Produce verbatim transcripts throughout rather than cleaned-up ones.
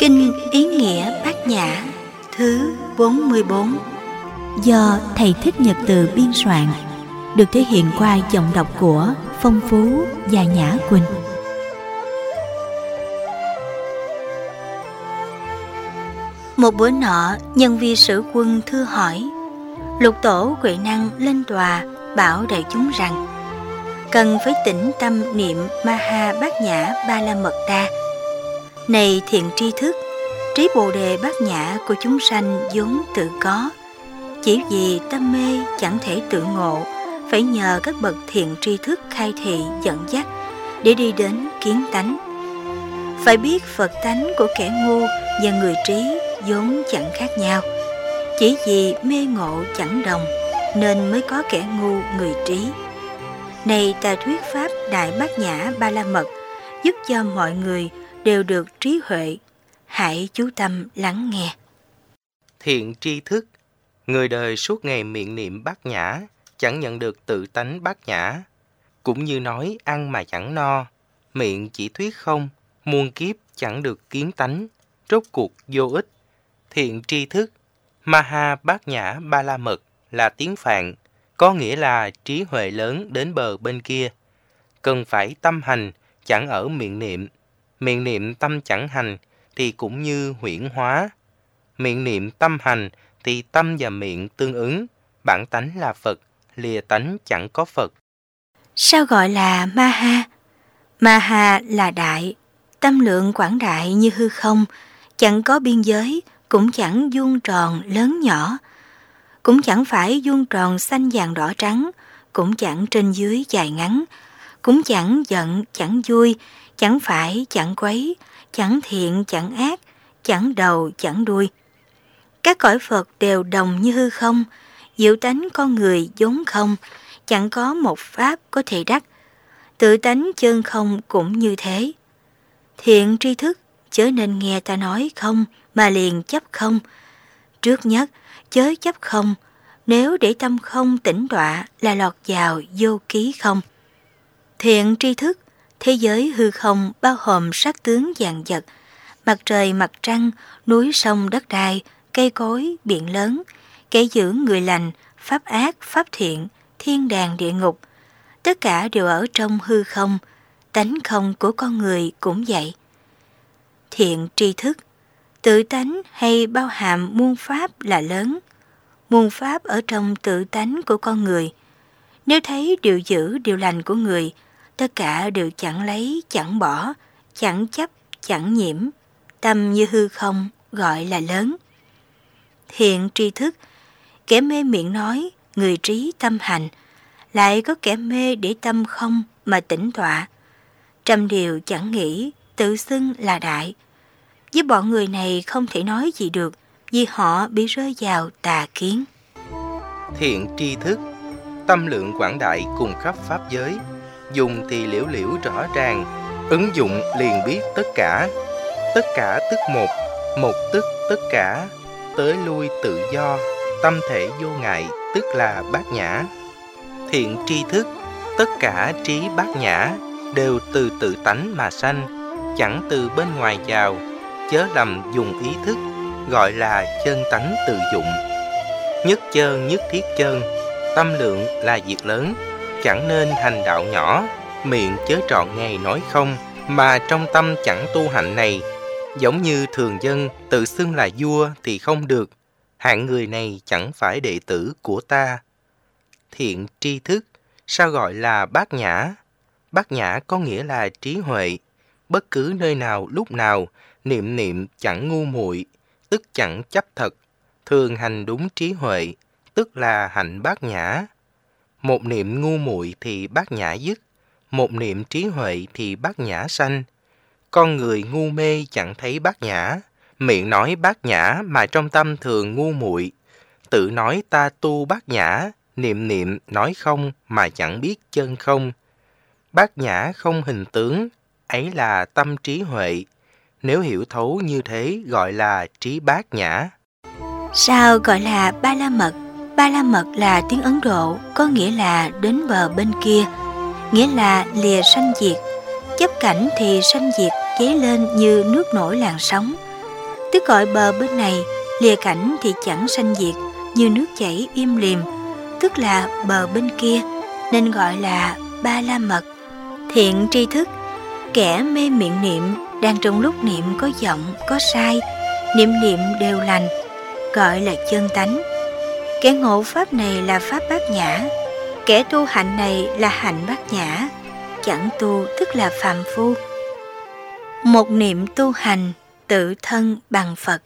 Kinh Ý Nghĩa Bát Nhã thứ bốn mươi bốn do Thầy Thích Nhật Từ biên soạn, được thể hiện qua giọng đọc của Phong Phú và Nhã Quỳnh. Một bữa nọ, nhân viên sử quân thưa hỏi, Lục Tổ Huệ Năng lên tòa bảo đại chúng rằng cần phải tĩnh tâm niệm Maha Bát Nhã Ba La Mật Đa. Này thiện tri thức, trí bồ đề bát nhã của chúng sanh vốn tự có, chỉ vì tâm mê chẳng thể tự ngộ, phải nhờ các bậc thiện tri thức khai thị dẫn dắt để đi đến kiến tánh. Phải biết Phật tánh của kẻ ngu và người trí vốn chẳng khác nhau, chỉ vì mê ngộ chẳng đồng nên mới có kẻ ngu người trí. Này ta thuyết pháp Đại Bát Nhã Ba La Mật, giúp cho mọi người đều được trí huệ. Hãy chú tâm lắng nghe. Thiện tri thức, người đời suốt ngày miệng niệm bát nhã, chẳng nhận được tự tánh bát nhã. Cũng như nói ăn mà chẳng no, miệng chỉ thuyết không, muôn kiếp chẳng được kiến tánh, rốt cuộc vô ích. Thiện tri thức, Maha Bát Nhã Ba La Mật là tiếng Phạn, có nghĩa là trí huệ lớn đến bờ bên kia. Cần phải tâm hành, chẳng ở miệng niệm. Miệng niệm tâm chẳng hành thì cũng như huyễn hóa. Miệng niệm tâm hành thì tâm và miệng tương ứng, bản tánh là Phật, lìa tánh chẳng có Phật. Sao gọi là Maha? Maha là đại, tâm lượng quảng đại như hư không, chẳng có biên giới, cũng chẳng vuông tròn lớn nhỏ, cũng chẳng phải vuông tròn xanh vàng đỏ trắng, cũng chẳng trên dưới dài ngắn, cũng chẳng giận chẳng vui, chẳng phải chẳng quấy, chẳng thiện chẳng ác, chẳng đầu chẳng đuôi. Các cõi Phật đều đồng như hư không, diệu tánh con người vốn không, chẳng có một pháp có thể đắc. Tự tánh chân không cũng như thế. Thiện tri thức, chớ nên nghe ta nói không mà liền chấp không. Trước nhất, chớ chấp không, nếu để tâm không tĩnh tọa là lọt vào vô ký không. Thiện tri thức, thế giới hư không bao gồm sắc tướng vạn vật, mặt trời mặt trăng, núi sông đất đai, cây cối, biển lớn, kẻ giữ người lành, pháp ác, pháp thiện, thiên đàng địa ngục. Tất cả đều ở trong hư không, tánh không của con người cũng vậy. Thiện tri thức, tự tánh hay bao hàm muôn pháp là lớn. Muôn pháp ở trong tự tánh của con người. Nếu thấy điều dữ điều lành của người, tất cả đều chẳng lấy, chẳng bỏ, chẳng chấp, chẳng nhiễm. Tâm như hư không gọi là lớn. Thiện tri thức, kẻ mê miệng nói, người trí tâm hành. Lại có kẻ mê để tâm không mà tĩnh tọa. Trăm điều chẳng nghĩ, tự xưng là đại. Với bọn người này không thể nói gì được, vì họ bị rơi vào tà kiến. Thiện tri thức, tâm lượng quảng đại cùng khắp pháp giới, dùng thì liễu liễu rõ ràng, ứng dụng liền biết tất cả. Tất cả tức một, một tức tất cả, tới lui tự do, tâm thể vô ngại, tức là bát nhã. Thiện tri thức, tất cả trí bát nhã, đều từ tự tánh mà sanh, chẳng từ bên ngoài vào, chớ lầm dùng ý thức, gọi là chân tánh tự dụng. Nhất chơn nhất thiết chơn, tâm lượng là việc lớn, chẳng nên hành đạo nhỏ, miệng chớ trọn ngày nói không, mà trong tâm chẳng tu hạnh này. Giống như thường dân tự xưng là vua thì không được, hạng người này chẳng phải đệ tử của ta. Thiện tri thức, sao gọi là bát nhã? Bát nhã có nghĩa là trí huệ, bất cứ nơi nào lúc nào, niệm niệm chẳng ngu muội, tức chẳng chấp thật, thường hành đúng trí huệ, tức là hạnh bát nhã. Một niệm ngu muội thì bát nhã dứt, một niệm trí huệ thì bát nhã sanh. Con người ngu mê chẳng thấy bát nhã, miệng nói bát nhã mà trong tâm thường ngu muội, tự nói ta tu bát nhã, niệm niệm nói không mà chẳng biết chân không. Bát nhã không hình tướng, ấy là tâm trí huệ. Nếu hiểu thấu như thế gọi là trí bát nhã. Sao gọi là Ba La Mật? Ba La Mật là tiếng Ấn Độ, có nghĩa là đến bờ bên kia, nghĩa là lìa sanh diệt. Chấp cảnh thì sanh diệt dấy lên như nước nổi làn sóng, Tức gọi bờ bên này, lìa cảnh thì chẳng sanh diệt, như nước chảy im lìm, tức là bờ bên kia, nên gọi là Ba La Mật. Thiện tri thức, kẻ mê miệng niệm, đang trong lúc niệm có giọng, có sai, niệm niệm đều lành, gọi là chân tánh. Kẻ ngộ pháp này là pháp bát nhã, kẻ tu hạnh này là hạnh bát nhã, chẳng tu tức là phàm phu. Một niệm tu hành, tự thân bằng Phật.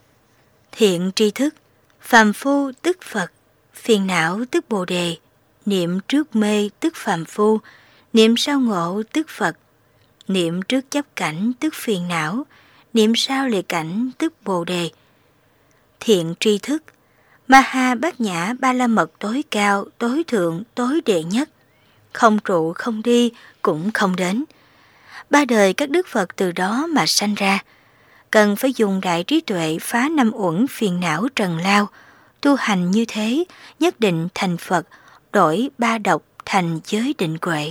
Thiện tri thức, phàm phu tức Phật, phiền não tức Bồ Đề, niệm trước mê tức phàm phu, niệm sau ngộ tức Phật, niệm trước chấp cảnh tức phiền não, niệm sau lìa cảnh tức Bồ Đề. Thiện tri thức, Ma Ha Bát Nhã Ba La Mật tối cao, tối thượng, tối đệ nhất, không trụ, không đi, cũng không đến. Ba đời các đức Phật từ đó mà sanh ra, cần phải dùng đại trí tuệ phá năm uẩn phiền não trần lao, tu hành như thế nhất định thành Phật, đổi ba độc thành giới định huệ.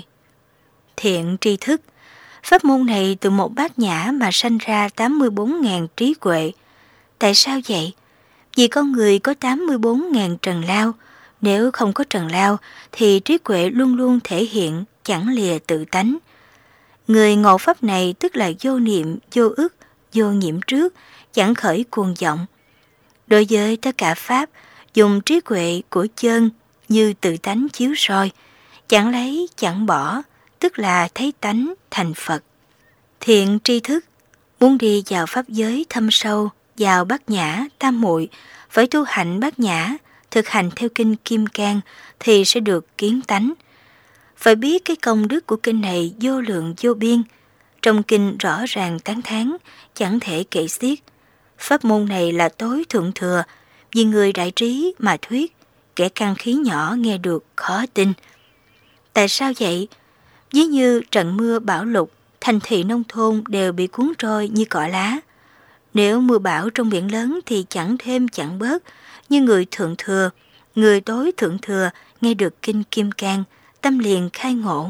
Thiện tri thức, pháp môn này từ một bát nhã mà sanh ra tám mươi bốn nghìn trí huệ. Tại sao vậy? Vì con người có tám mươi bốn nghìn trần lao, nếu không có trần lao thì trí huệ luôn luôn thể hiện chẳng lìa tự tánh. Người ngộ pháp này tức là vô niệm, vô ức, vô nhiễm trước, chẳng khởi cuồng vọng. Đối với tất cả pháp, dùng trí huệ của chân như tự tánh chiếu soi, chẳng lấy chẳng bỏ, tức là thấy tánh thành Phật. Thiện tri thức, muốn đi vào pháp giới thâm sâu, vào bát nhã, tam muội, phải tu hạnh bát nhã, thực hành theo kinh Kim Cang thì sẽ được kiến tánh. Phải biết cái công đức của kinh này vô lượng vô biên, trong kinh rõ ràng tán thán, chẳng thể kể xiết. Pháp môn này là tối thượng thừa, vì người đại trí mà thuyết, kẻ căn khí nhỏ nghe được khó tin. Tại sao vậy? Ví như trận mưa bão lụt, thành thị nông thôn đều bị cuốn trôi như cỏ lá. Nếu mưa bão trong biển lớn thì chẳng thêm chẳng bớt, như người thượng thừa, người tối thượng thừa nghe được kinh Kim Cang, tâm liền khai ngộ.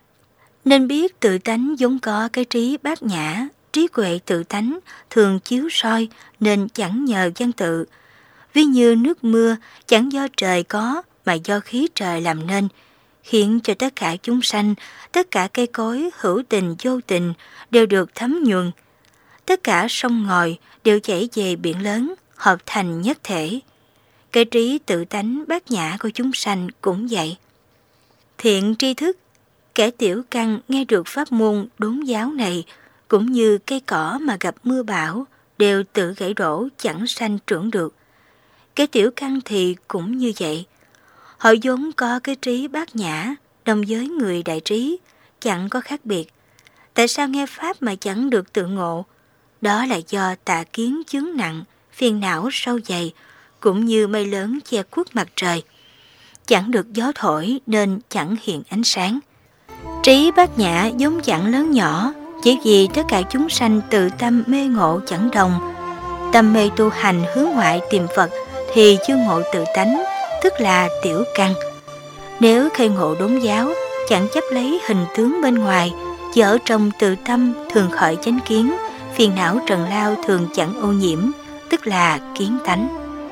Nên biết tự tánh vốn có cái trí bát nhã, trí huệ tự tánh thường chiếu soi nên chẳng nhờ văn tự. Ví như nước mưa chẳng do trời có mà do khí trời làm nên, khiến cho tất cả chúng sanh, tất cả cây cối hữu tình vô tình đều được thấm nhuần. Tất cả sông ngòi đều chảy về biển lớn, hợp thành nhất thể. Cái trí tự tánh bát nhã của chúng sanh cũng vậy. Thiện tri thức, kẻ tiểu căn nghe được pháp môn đốn giáo này, cũng như cây cỏ mà gặp mưa bão, đều tự gãy đổ chẳng sanh trưởng được. Cái tiểu căn thì cũng như vậy. Họ vốn có cái trí bát nhã, đồng với người đại trí, chẳng có khác biệt. Tại sao nghe pháp mà chẳng được tự ngộ? Đó là do tà kiến chướng nặng, phiền não sâu dày, cũng như mây lớn che khuất mặt trời. Chẳng được gió thổi nên chẳng hiện ánh sáng. Trí bát nhã vốn chẳng lớn nhỏ, chỉ vì tất cả chúng sanh tự tâm mê ngộ chẳng đồng. Tâm mê tu hành hướng ngoại tìm Phật thì chưa ngộ tự tánh, tức là tiểu căn. Nếu khai ngộ đốn giáo, chẳng chấp lấy hình tướng bên ngoài, chỉ ở trong tự tâm thường khởi chánh kiến, phiền não trần lao thường chẳng ô nhiễm, tức là kiến tánh.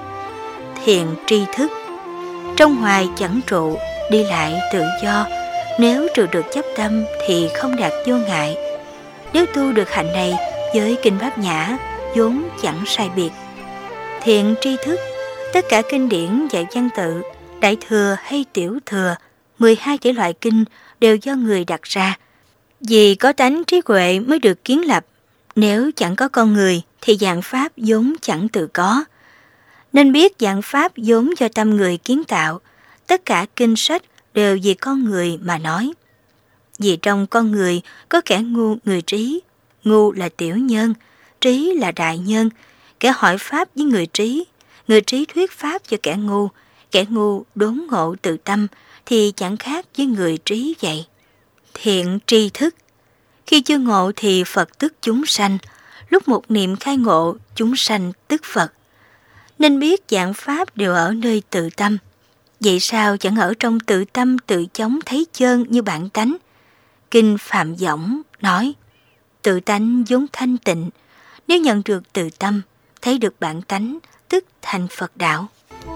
Thiện tri thức, trong ngoài chẳng trụ, đi lại tự do. Nếu trừ được chấp tâm thì không đạt vô ngại. Nếu tu được hạnh này với kinh bát nhã, vốn chẳng sai biệt. Thiện tri thức, tất cả kinh điển dạy văn tự, đại thừa hay tiểu thừa, mười hai thể loại kinh đều do người đặt ra. Vì có tánh trí huệ mới được kiến lập. Nếu chẳng có con người thì dạng pháp vốn chẳng tự có. Nên biết dạng pháp vốn do tâm người kiến tạo. Tất cả kinh sách đều vì con người mà nói. Vì trong con người có kẻ ngu người trí. Ngu là tiểu nhân, trí là đại nhân. Kẻ hỏi pháp với người trí, người trí thuyết pháp cho kẻ ngu. Kẻ ngu đốn ngộ tự tâm thì chẳng khác với người trí vậy. Thiện tri thức, khi chưa ngộ thì Phật tức chúng sanh, lúc một niệm khai ngộ chúng sanh tức Phật. Nên biết dạng pháp đều ở nơi tự tâm. Vậy sao chẳng ở trong tự tâm tự chống thấy chơn như bản tánh? Kinh Phạm Võng nói, tự tánh vốn thanh tịnh, nếu nhận được tự tâm thấy được bản tánh, tức thành Phật đạo.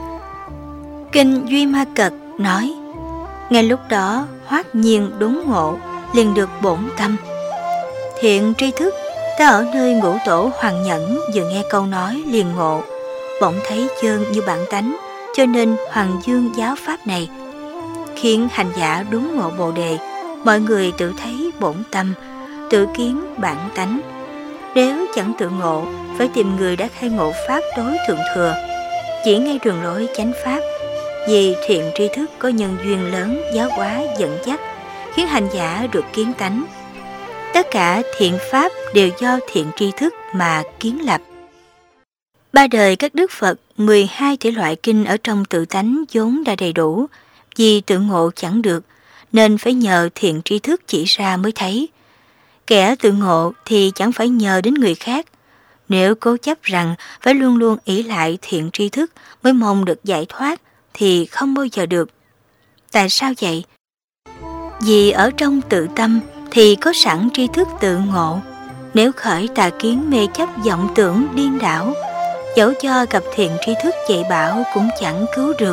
Kinh Duy Ma Cật nói, ngay lúc đó hoát nhiên đốn ngộ, liền được bổn tâm. Thiện tri thức, ta ở nơi ngũ tổ Hoàng Nhẫn vừa nghe câu nói liền ngộ, bỗng thấy chơn như bản tánh, cho nên Hoàng Dương giáo pháp này khiến hành giả đốn ngộ Bồ đề. Mọi người tự thấy bổn tâm, tự kiến bản tánh. Nếu chẳng tự ngộ, phải tìm người đã khai ngộ pháp đối thượng thừa, chỉ ngay đường lối chánh pháp. Vì thiện tri thức có nhân duyên lớn giáo hóa dẫn dắt, khiến hành giả được kiến tánh. Tất cả thiện pháp đều do thiện tri thức mà kiến lập. Ba đời các đức Phật, mười hai thể loại kinh ở trong tự tánh vốn đã đầy đủ, vì tự ngộ chẳng được, nên phải nhờ thiện tri thức chỉ ra mới thấy. Kẻ tự ngộ thì chẳng phải nhờ đến người khác. Nếu cố chấp rằng phải luôn luôn ỷ lại thiện tri thức mới mong được giải thoát, thì không bao giờ được. Tại sao vậy? Vì ở trong tự tâm thì có sẵn tri thức tự ngộ. Nếu khởi tà kiến mê chấp vọng tưởng điên đảo, dẫu cho gặp thiện tri thức dạy bảo cũng chẳng cứu được.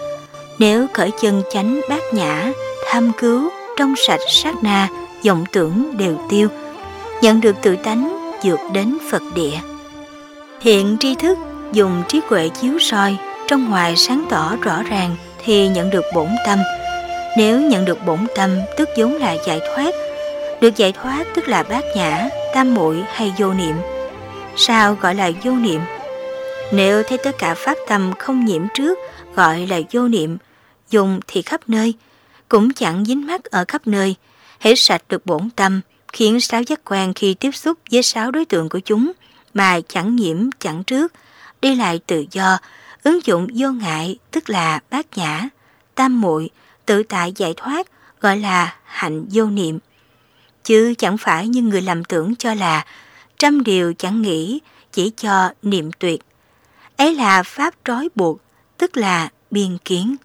Nếu khởi chân chánh bát nhã, tham cứu, trong sạch sát na, vọng tưởng đều tiêu, nhận được tự tánh, vượt đến Phật địa. Thiện tri thức dùng trí huệ chiếu soi, trong ngoài sáng tỏ rõ ràng thì nhận được bổn tâm. Nếu nhận được bổn tâm tức vốn là giải thoát. Được giải thoát tức là bát nhã, tam muội hay vô niệm. Sao gọi là vô niệm? Nếu thấy tất cả pháp tâm không nhiễm trước, gọi là vô niệm. Dùng thì khắp nơi, cũng chẳng dính mắc ở khắp nơi. Hễ sạch được bổn tâm, khiến sáu giác quan khi tiếp xúc với sáu đối tượng của chúng mà chẳng nhiễm chẳng trước, đi lại tự do, ứng dụng vô ngại tức là bát nhã, tam muội, tự tại giải thoát gọi là hạnh vô niệm. Chứ chẳng phải như người lầm tưởng cho là trăm điều chẳng nghĩ, chỉ cho niệm tuyệt. Ấy là pháp trói buộc, tức là biên kiến.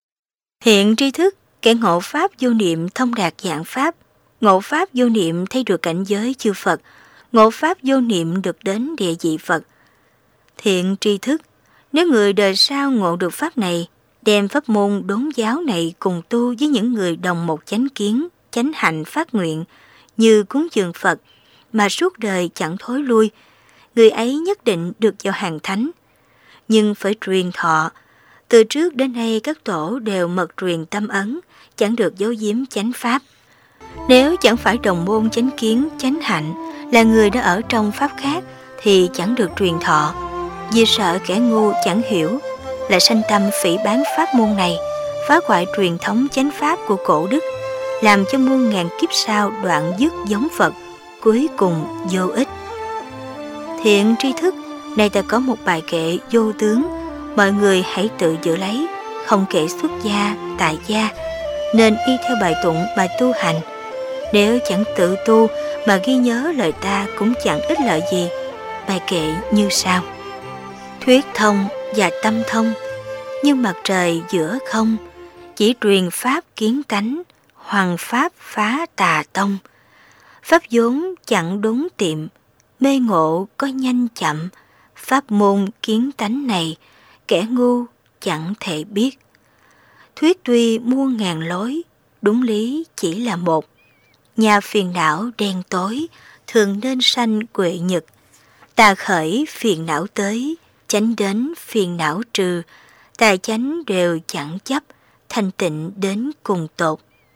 Hiện tri thức, kẻ ngộ pháp vô niệm thông đạt dạng pháp. Ngộ pháp vô niệm thấy được cảnh giới chư Phật, ngộ pháp vô niệm được đến địa vị Phật. Thiện tri thức, nếu người đời sau ngộ được pháp này, đem pháp môn đốn giáo này cùng tu với những người đồng một chánh kiến, chánh hạnh phát nguyện, như cúng dường Phật, mà suốt đời chẳng thối lui, người ấy nhất định được vào hàng thánh. Nhưng phải truyền thọ. Từ trước đến nay các tổ đều mật truyền tâm ấn, chẳng được giấu giếm chánh pháp. Nếu chẳng phải đồng môn chánh kiến, chánh hạnh, là người đã ở trong pháp khác, thì chẳng được truyền thọ. Vì sợ kẻ ngu chẳng hiểu, lại sanh tâm phỉ báng pháp môn này, phá hoại truyền thống chánh pháp của cổ đức, làm cho muôn ngàn kiếp sau đoạn dứt giống Phật, cuối cùng vô ích. Thiện tri thức, này ta có một bài kệ vô tướng, mọi người hãy tự giữ lấy, không kể xuất gia, tại gia, nên y theo bài tụng mà tu hành. Nếu chẳng tự tu mà ghi nhớ lời ta cũng chẳng ích lợi gì. Bài kệ như sau: thuyết thông và tâm thông, như mặt trời giữa không, chỉ truyền pháp kiến tánh, hoằng pháp phá tà tông. Pháp vốn chẳng đốn tiệm, mê ngộ có nhanh chậm, pháp môn kiến tánh này, kẻ ngu chẳng thể biết. Thuyết tuy muôn ngàn lối, đúng lý chỉ là một. Nhà phiền não đen tối, thường nên sanh quệ nhật. Tà khởi phiền não tới, chánh đến phiền não trừ. Tà chánh đều chẳng chấp, thanh tịnh đến cùng tột.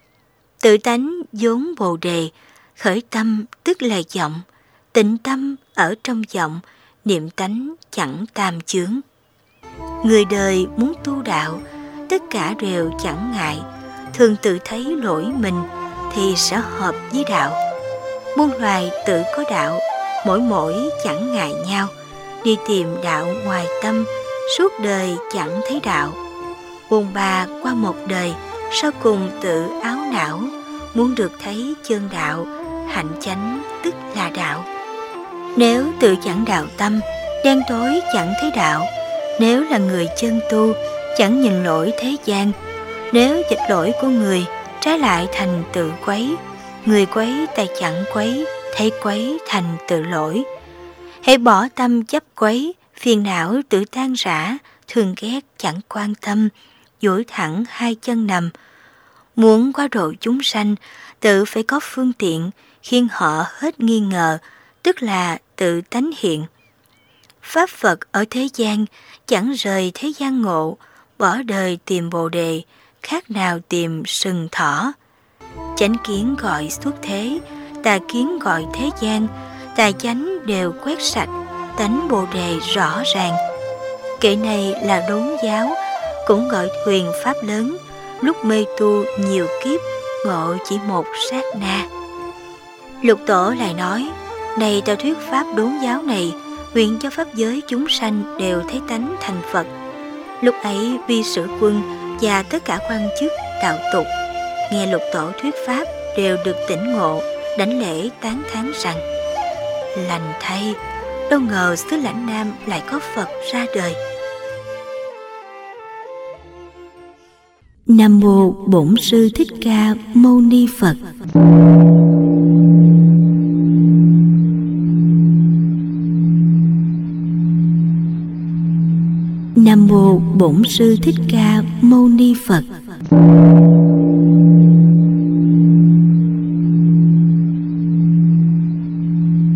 Tự tánh vốn bồ đề, khởi tâm tức là vọng. Tịnh tâm ở trong vọng, niệm tánh chẳng tam chướng. Người đời muốn tu đạo, tất cả đều chẳng ngại. Thường tự thấy lỗi mình thì sẽ hợp với đạo. Muôn loài tự có đạo, mỗi mỗi chẳng ngại nhau. Đi tìm đạo ngoài tâm, suốt đời chẳng thấy đạo. Bồn bà qua một đời, sau cùng tự áo não. Muốn được thấy chân đạo, hạnh chánh tức là đạo. Nếu tự chẳng đạo tâm, đen tối chẳng thấy đạo. Nếu là người chân tu, chẳng nhìn lỗi thế gian. Nếu dịch lỗi của người, trái lại thành tự quấy. Người quấy ta chẳng quấy, thấy quấy thành tự lỗi. Hãy bỏ tâm chấp quấy, Phiền não tự tan rã, thương ghét chẳng quan tâm, duỗi thẳng hai chân nằm. Muốn quá độ chúng sanh, tự phải có phương tiện, khiến họ hết nghi ngờ, tức là tự tánh hiện. Pháp Phật ở thế gian, chẳng rời thế gian ngộ, bỏ đời tìm Bồ Đề, khác nào tìm sừng thỏ. Chánh kiến gọi xuất thế, tà kiến gọi thế gian, tà chánh đều quét sạch, tánh Bồ Đề rõ ràng. Kệ này là đốn giáo, cũng gọi thuyền pháp lớn, lúc mê tu nhiều kiếp, ngộ chỉ một sát na. Lục Tổ lại nói, này ta thuyết pháp đốn giáo này, nguyện cho pháp giới chúng sanh đều thấy tánh thành Phật. Lúc ấy Vi Sử Quân và tất cả quan chức đạo tục nghe Lục Tổ thuyết pháp đều được tỉnh ngộ, đảnh lễ tán thán rằng: lành thay, đâu ngờ xứ Lãnh Nam lại có Phật ra đời. Nam mô Bổn Sư Thích Ca Mâu Ni Phật. Nam mô Bổn Sư Thích Ca Mâu Ni Phật.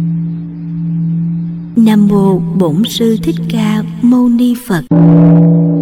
Nam mô Bổn Sư Thích Ca Mâu Ni Phật.